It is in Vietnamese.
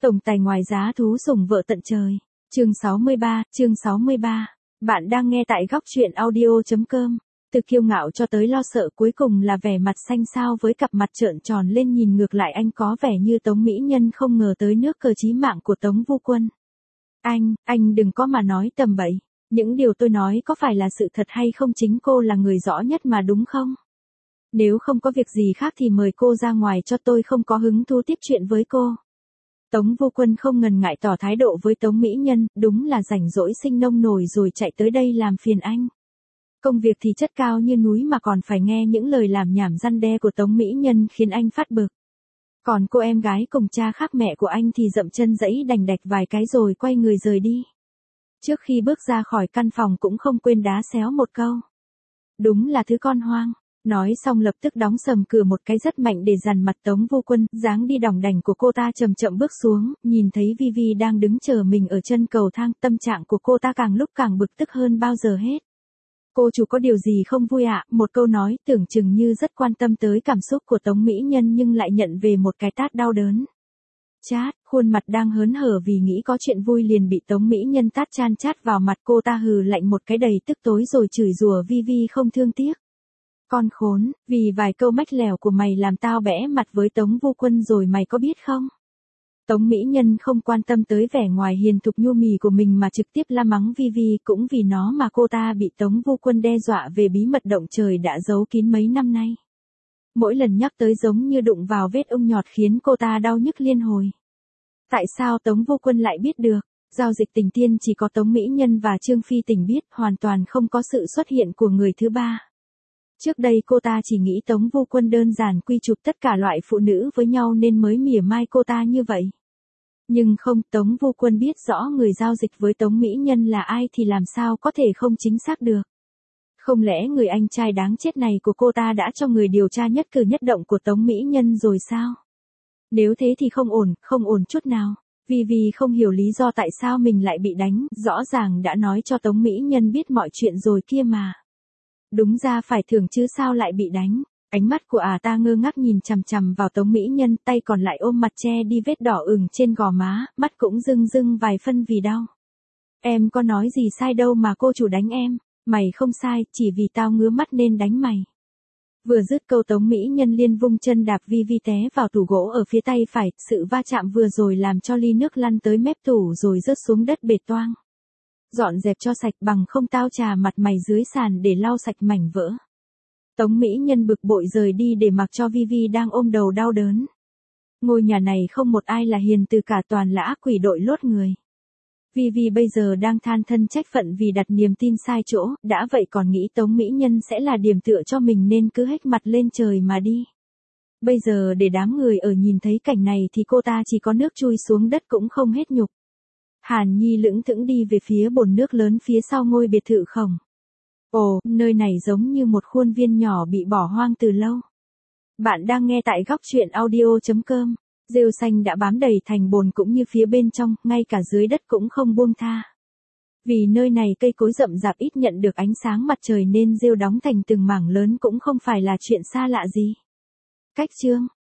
Tổng tài ngoài giá thú sủng vợ tận trời. Chương 63. Bạn đang nghe tại góc truyện audio.com. Từ kiêu ngạo cho tới lo sợ cuối cùng là vẻ mặt xanh xao với cặp mặt trợn tròn lên nhìn ngược lại anh có vẻ như Tống Mỹ Nhân không ngờ tới nước cờ chí mạng của Tống Vu Quân. Anh đừng có mà nói tầm bậy. Những điều tôi nói có phải là sự thật hay không chính cô là người rõ nhất mà đúng không? Nếu không có việc gì khác thì mời cô ra ngoài cho tôi không có hứng thú tiếp chuyện với cô. Tống Vu Quân không ngần ngại tỏ thái độ với Tống Mỹ Nhân, đúng là rảnh rỗi sinh nông nổi rồi chạy tới đây làm phiền anh. Công việc thì chất cao như núi mà còn phải nghe những lời làm nhảm răn đe của Tống Mỹ Nhân khiến anh phát bực. Còn cô em gái cùng cha khác mẹ của anh thì dậm chân giãy đành đạch vài cái rồi quay người rời đi. Trước khi bước ra khỏi căn phòng cũng không quên đá xéo một câu. Đúng là thứ con hoang. Nói xong lập tức đóng sầm cửa một cái rất mạnh để dằn mặt Tống Vu Quân, dáng đi đỏng đảnh của cô ta chậm chậm bước xuống, nhìn thấy Vivi đang đứng chờ mình ở chân cầu thang, tâm trạng của cô ta càng lúc càng bực tức hơn bao giờ hết. Cô chủ có điều gì không vui ạ? Một câu nói tưởng chừng như rất quan tâm tới cảm xúc của Tống Mỹ Nhân nhưng lại nhận về một cái tát đau đớn. Chát, khuôn mặt đang hớn hở vì nghĩ có chuyện vui liền bị Tống Mỹ Nhân tát chan chát vào mặt, cô ta hừ lạnh một cái đầy tức tối rồi chửi rủa Vivi không thương tiếc. Con khốn, vì vài câu mách lèo của mày làm tao bẽ mặt với Tống Vu Quân rồi mày có biết không? Tống Mỹ Nhân không quan tâm tới vẻ ngoài hiền thục nhu mì của mình mà trực tiếp la mắng Vivi, cũng vì nó mà cô ta bị Tống Vu Quân đe dọa về bí mật động trời đã giấu kín mấy năm nay. Mỗi lần nhắc tới giống như đụng vào vết ung nhọt khiến cô ta đau nhức liên hồi. Tại sao Tống Vu Quân lại biết được? Giao dịch tình tiên chỉ có Tống Mỹ Nhân và Trương Phi Tình biết, hoàn toàn không có sự xuất hiện của người thứ ba. Trước đây cô ta chỉ nghĩ Tống Vu Quân đơn giản quy chụp tất cả loại phụ nữ với nhau nên mới mỉa mai cô ta như vậy. Nhưng không, Tống Vu Quân biết rõ người giao dịch với Tống Mỹ Nhân là ai thì làm sao có thể không chính xác được. Không lẽ người anh trai đáng chết này của cô ta đã cho người điều tra nhất cử nhất động của Tống Mỹ Nhân rồi sao? Nếu thế thì không ổn chút nào. Vì không hiểu lý do tại sao mình lại bị đánh, rõ ràng đã nói cho Tống Mỹ Nhân biết mọi chuyện rồi kia mà. Đúng ra phải thưởng chứ sao lại bị đánh. Ánh mắt của ta ngơ ngác nhìn chằm chằm vào Tống Mỹ Nhân, tay còn lại ôm mặt che đi vết đỏ ửng trên gò má, mắt cũng rưng rưng vài phân vì đau. Em có nói gì sai đâu mà cô chủ đánh em. Mày không sai, chỉ vì tao ngứa mắt nên đánh mày. Vừa dứt câu Tống Mỹ Nhân liền vung chân đạp Vivi té vào tủ gỗ ở phía tay phải, sự va chạm vừa rồi làm cho ly nước lăn tới mép tủ rồi rớt xuống đất bệt toang. Dọn dẹp cho sạch, bằng không tao chà mặt mày dưới sàn để lau sạch mảnh vỡ. Tống Mỹ Nhân bực bội rời đi để mặc cho Vivi đang ôm đầu đau đớn. Ngôi nhà này không một ai là hiền từ cả, toàn là ác quỷ đội lốt người. Vivi bây giờ đang than thân trách phận vì đặt niềm tin sai chỗ, đã vậy còn nghĩ Tống Mỹ Nhân sẽ là điểm tựa cho mình nên cứ hếch mặt lên trời mà đi. Bây giờ để đám người ở nhìn thấy cảnh này thì cô ta chỉ có nước chui xuống đất cũng không hết nhục. Hàn Nhi lững thững đi về phía bồn nước lớn phía sau ngôi biệt thự khổng. Ồ, nơi này giống như một khuôn viên nhỏ bị bỏ hoang từ lâu. Bạn đang nghe tại góc truyện audio.com. Rêu xanh đã bám đầy thành bồn cũng như phía bên trong, ngay cả dưới đất cũng không buông tha. Vì nơi này cây cối rậm rạp ít nhận được ánh sáng mặt trời nên rêu đóng thành từng mảng lớn cũng không phải là chuyện xa lạ gì. Cách chương,